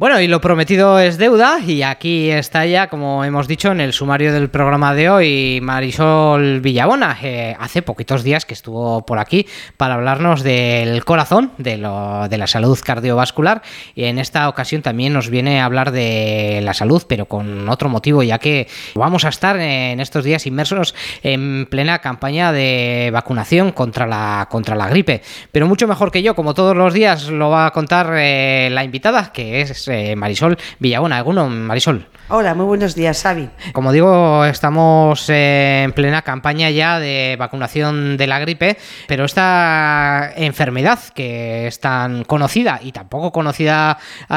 Bueno, y lo prometido es deuda, y aquí está ya, como hemos dicho, en el sumario del programa de hoy, Marisol Villabona. Hace poquitos días que estuvo por aquí para hablarnos del corazón, de la salud cardiovascular, y en esta ocasión también nos viene a hablar de la salud, pero con otro motivo, ya que vamos a estar en estos días inmersos en plena campaña de vacunación contra la gripe. Pero mucho mejor que yo, como todos los días, lo va a contar la invitada, que es Marisol Villabona. Marisol. Hola, muy buenos días, Xavi. Como digo, estamos en plena campaña ya de vacunación de la gripe, pero esta enfermedad, que es tan conocida y tan poco conocida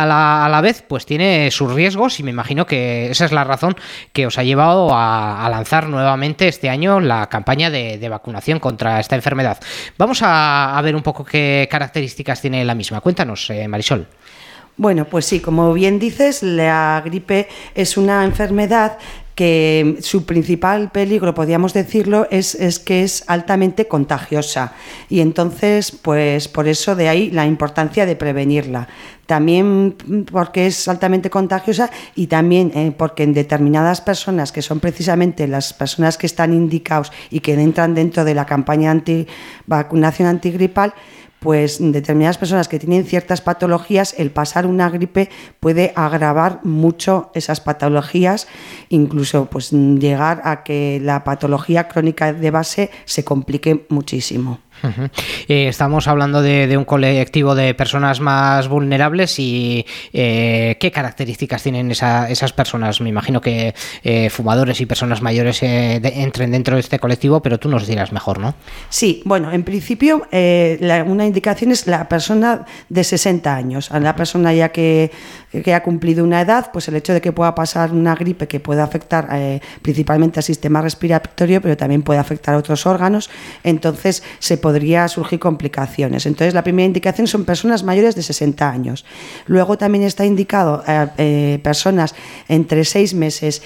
a la vez, pues tiene sus riesgos, y me imagino que esa es la razón que os ha llevado a lanzar nuevamente este año la campaña de vacunación contra esta enfermedad. Vamos a ver un poco qué características tiene la misma. Cuéntanos, Marisol. Bueno, pues sí, como bien dices, la gripe es una enfermedad que su principal peligro, podríamos decirlo, es que es altamente contagiosa, y entonces, pues por eso de ahí la importancia de prevenirla. También porque es altamente contagiosa, y también porque en determinadas personas, que son precisamente las personas que están indicados y que entran dentro de la campaña vacunación antigripal, pues determinadas personas que tienen ciertas patologías, el pasar una gripe puede agravar mucho esas patologías, incluso pues llegar a que la patología crónica de base se complique muchísimo. Uh-huh. Estamos hablando de un colectivo de personas más vulnerables, y ¿qué características tienen esas personas? Me imagino que fumadores y personas mayores entren dentro de este colectivo, pero tú nos dirás mejor, ¿no? Sí, bueno, en principio una indicación es la persona de 60 años, a la persona ya que ha cumplido una edad, pues el hecho de que pueda pasar una gripe que pueda afectar principalmente al sistema respiratorio, pero también puede afectar a otros órganos, entonces podría surgir complicaciones. Entonces, la primera indicación son personas mayores de 60 años. Luego también está indicado personas entre 6 meses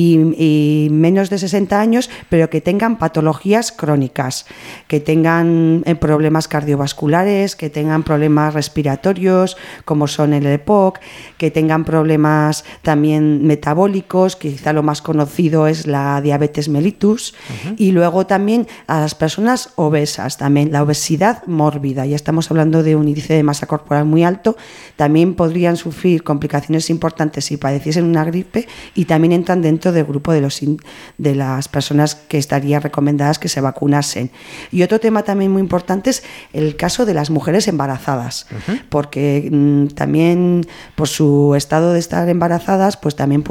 y menos de 60 años, pero que tengan patologías crónicas, que tengan problemas cardiovasculares, que tengan problemas respiratorios, como son el EPOC, que tengan problemas también metabólicos, que quizá lo más conocido es la diabetes mellitus, uh-huh. Y luego también a las personas obesas, también la obesidad mórbida, ya estamos hablando de un índice de masa corporal muy alto, también podrían sufrir complicaciones importantes si padeciesen una gripe, y también entran dentro del grupo de las personas que estarían recomendadas que se vacunasen. Y otro tema también muy importante es el caso de las mujeres embarazadas, uh-huh. Porque también por su estado de estar embarazadas, pues también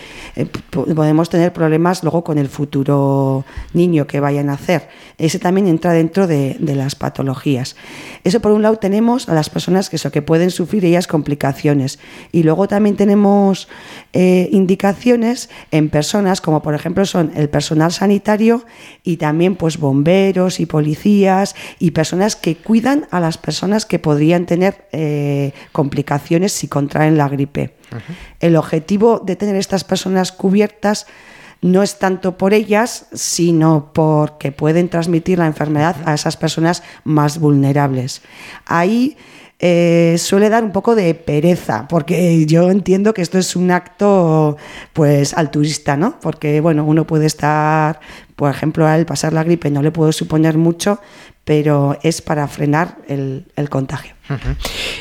podemos tener problemas luego con el futuro niño que vayan a nacer. Ese también entra dentro de las patologías. Eso por un lado tenemos a las personas que pueden sufrir ellas complicaciones, y luego también tenemos indicaciones en personas como por ejemplo son el personal sanitario, y también pues bomberos y policías y personas que cuidan a las personas que podrían tener complicaciones si contraen la gripe. Uh-huh. El objetivo de tener estas personas cubiertas no es tanto por ellas, sino porque pueden transmitir la enfermedad a esas personas más vulnerables. Ahí suele dar un poco de pereza, porque yo entiendo que esto es un acto pues altruista, ¿no? Porque bueno, uno puede estar, por ejemplo, al pasar la gripe no le puede suponer mucho, pero es para frenar el contagio. Uh-huh.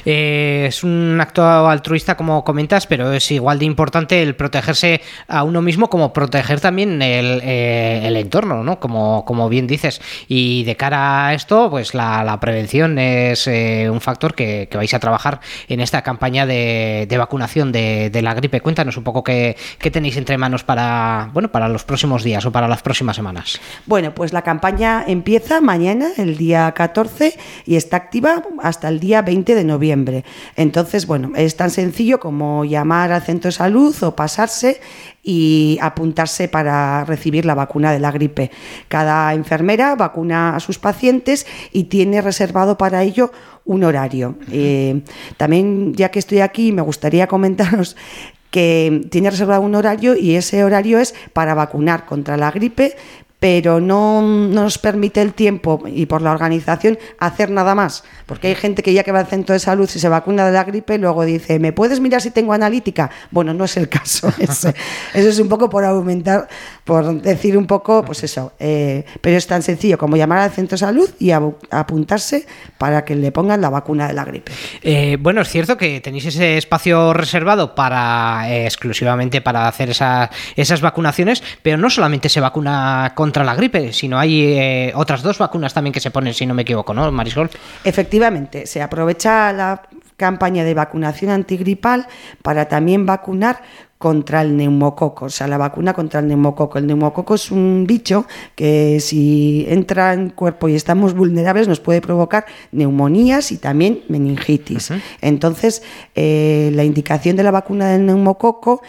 Es un acto altruista, como comentas, pero es igual de importante el protegerse a uno mismo como proteger también el entorno, ¿no? Como bien dices. Y de cara a esto, pues la prevención es un factor que vais a trabajar en esta campaña de vacunación de la gripe. Cuéntanos un poco qué tenéis entre manos para los próximos días o para las próximas semanas. Bueno, pues la campaña empieza mañana, el día 14, y está activa hasta el día 20 de noviembre. Entonces, bueno, es tan sencillo como llamar al centro de salud o pasarse y apuntarse para recibir la vacuna de la gripe. Cada enfermera vacuna a sus pacientes y tiene reservado para ello un horario. También, ya que estoy aquí, me gustaría comentaros que tiene reservado un horario, y ese horario es para vacunar contra la gripe pero no nos permite el tiempo y por la organización hacer nada más, porque hay gente que ya que va al centro de salud y se vacuna de la gripe, luego dice, ¿me puedes mirar si tengo analítica? Bueno, no es el caso, eso es un poco por aumentar, por decir un poco, pues eso, pero es tan sencillo como llamar al centro de salud y apuntarse para que le pongan la vacuna de la gripe. Bueno, es cierto que tenéis ese espacio reservado exclusivamente para hacer esas vacunaciones, pero no solamente se vacuna contra la gripe, sino hay otras 2 vacunas también que se ponen, si no me equivoco, ¿no, Marisol? Efectivamente, se aprovecha la campaña de vacunación antigripal para también vacunar contra el neumococo, o sea, la vacuna contra el neumococo. El neumococo es un bicho que si entra en cuerpo y estamos vulnerables nos puede provocar neumonías y también meningitis. Uh-huh. Entonces, la indicación de la vacuna del neumococo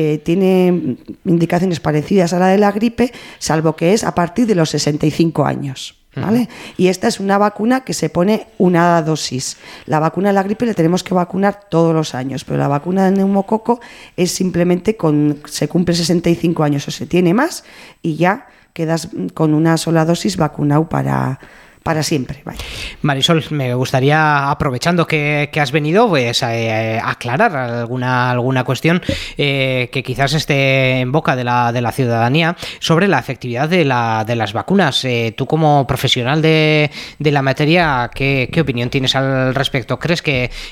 tiene indicaciones parecidas a la de la gripe, salvo que es a partir de los 65 años. ¿Vale? Y esta es una vacuna que se pone una dosis. La vacuna de la gripe la tenemos que vacunar todos los años, pero la vacuna del neumococo es simplemente se cumple 65 años o se tiene más y ya quedas con una sola dosis vacunado para siempre. Vaya. Marisol, me gustaría, aprovechando que has venido, pues aclarar alguna cuestión que quizás esté en boca de la ciudadanía sobre la efectividad de las vacunas. Tú, como profesional de la materia, ¿qué opinión tienes al respecto? ¿Crees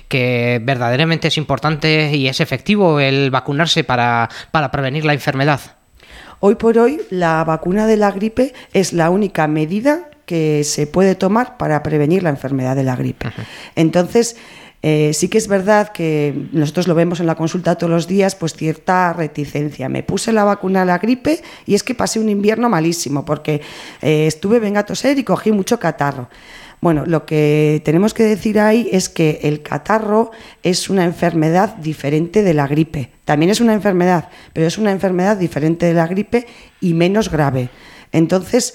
que verdaderamente es importante y es efectivo el vacunarse para prevenir la enfermedad? Hoy por hoy, la vacuna de la gripe es la única medida que se puede tomar para prevenir la enfermedad de la gripe. Uh-huh. Entonces, sí que es verdad que nosotros lo vemos en la consulta todos los días, pues cierta reticencia. Me puse la vacuna de la gripe y es que pasé un invierno malísimo porque venga a toser y cogí mucho catarro. Bueno, lo que tenemos que decir ahí es que el catarro es una enfermedad diferente de la gripe. También es una enfermedad, pero es una enfermedad diferente de la gripe y menos grave. Entonces,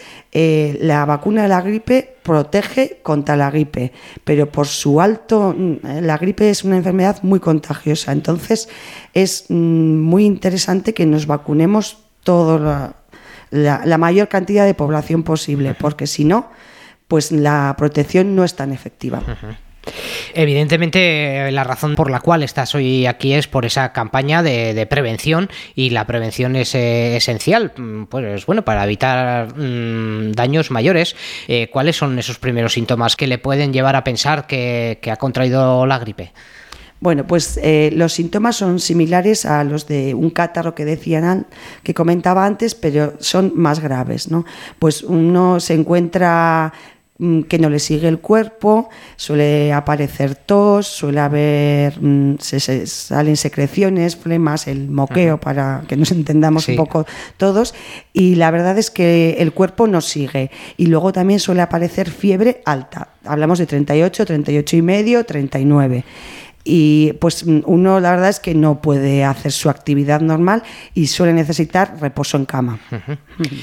la vacuna de la gripe protege contra la gripe, pero por su la gripe es una enfermedad muy contagiosa. Entonces, es muy interesante que nos vacunemos la mayor cantidad de población posible, porque si no, pues la protección no es tan efectiva. Uh-huh. Evidentemente, la razón por la cual estás hoy aquí es por esa campaña de prevención, y la prevención es esencial, pues bueno, para evitar daños mayores. ¿Cuáles son esos primeros síntomas que le pueden llevar a pensar que ha contraído la gripe? Bueno, pues los síntomas son similares a los de un catarro que comentaba antes, pero son más graves, ¿no? Pues uno se encuentra que no le sigue el cuerpo, suele aparecer tos, suele haber, se salen secreciones, flemas, el moqueo, para que nos entendamos un poco todos, y la verdad es que el cuerpo no sigue, y luego también suele aparecer fiebre alta, hablamos de 38, 38,5, 39. Y pues uno, la verdad es que no puede hacer su actividad normal y suele necesitar reposo en cama. Uh-huh.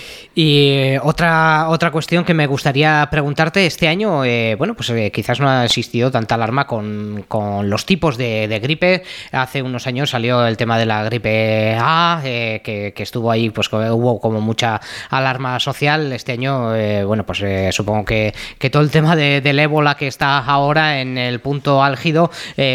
Y otra cuestión que me gustaría preguntarte: este año, quizás no ha existido tanta alarma con los tipos de gripe. Hace unos años salió el tema de la gripe A, que estuvo ahí, pues hubo como mucha alarma social. Este año, supongo que todo el tema del ébola, que está ahora en el punto álgido,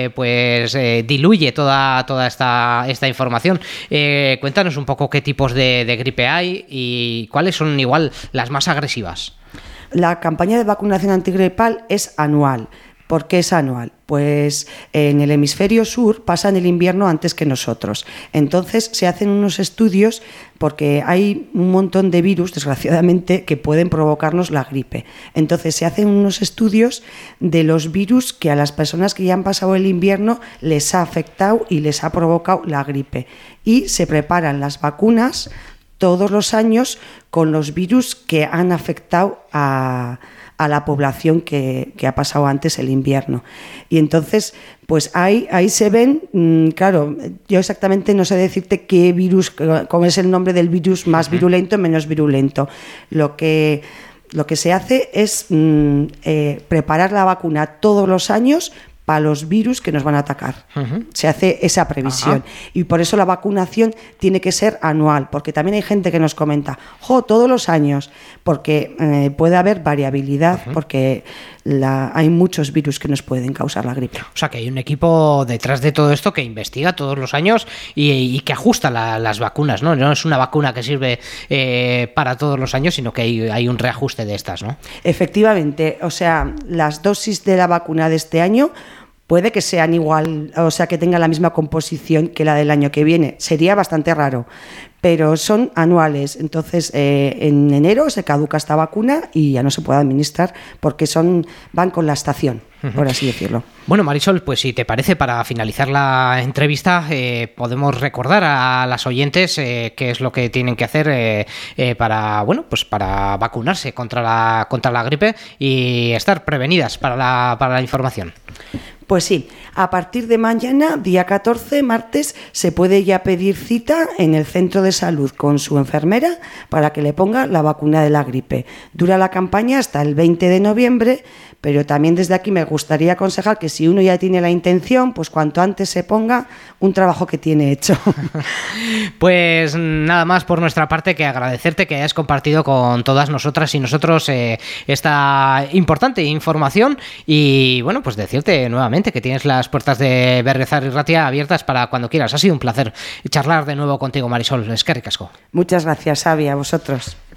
diluye toda esta información. Cuéntanos un poco qué tipos de gripe hay y cuáles son igual las más agresivas. La campaña de vacunación antigripal es anual. ¿Por qué es anual? Pues en el hemisferio sur pasan el invierno antes que nosotros. Entonces se hacen unos estudios porque hay un montón de virus, desgraciadamente, que pueden provocarnos la gripe. Entonces se hacen unos estudios de los virus que a las personas que ya han pasado el invierno les ha afectado y les ha provocado la gripe. Y se preparan las vacunas todos los años con los virus que han afectado a la población que ha pasado antes el invierno. Y entonces, pues ahí se ven, claro, yo exactamente no sé decirte qué virus, cómo es el nombre del virus más virulento, menos virulento. Lo que se hace es preparar la vacuna todos los años para los virus que nos van a atacar. Se hace esa previsión. Y por eso la vacunación tiene que ser anual, porque también hay gente que nos comenta, todos los años, porque puede haber variabilidad, porque hay muchos virus que nos pueden causar la gripe. O sea, que hay un equipo detrás de todo esto que investiga todos los años y que ajusta las vacunas, ¿no? No es una vacuna que sirve para todos los años, sino que hay un reajuste de estas, ¿no? Efectivamente, o sea, las dosis de la vacuna de este año puede que sean igual, o sea, que tengan la misma composición que la del año que viene. Sería bastante raro, pero son anuales. Entonces, en enero se caduca esta vacuna y ya no se puede administrar porque van con la estación, por así decirlo. Bueno, Marisol, pues si te parece, para finalizar la entrevista, podemos recordar a las oyentes qué es lo que tienen que hacer para vacunarse contra la gripe y estar prevenidas para la información. Pues sí, a partir de mañana, día 14, martes, se puede ya pedir cita en el centro de salud con su enfermera para que le ponga la vacuna de la gripe. Dura la campaña hasta el 20 de noviembre, pero también desde aquí me gustaría aconsejar que si uno ya tiene la intención, pues cuanto antes se ponga, un trabajo que tiene hecho. Pues nada más por nuestra parte que agradecerte que hayas compartido con todas nosotras y nosotros esta importante información y bueno, pues decirte nuevamente que tienes las puertas de Berriozar y Ratia abiertas para cuando quieras. Ha sido un placer charlar de nuevo contigo, Marisol. Eskerrik asko. Muchas gracias, Xavi, a vosotros.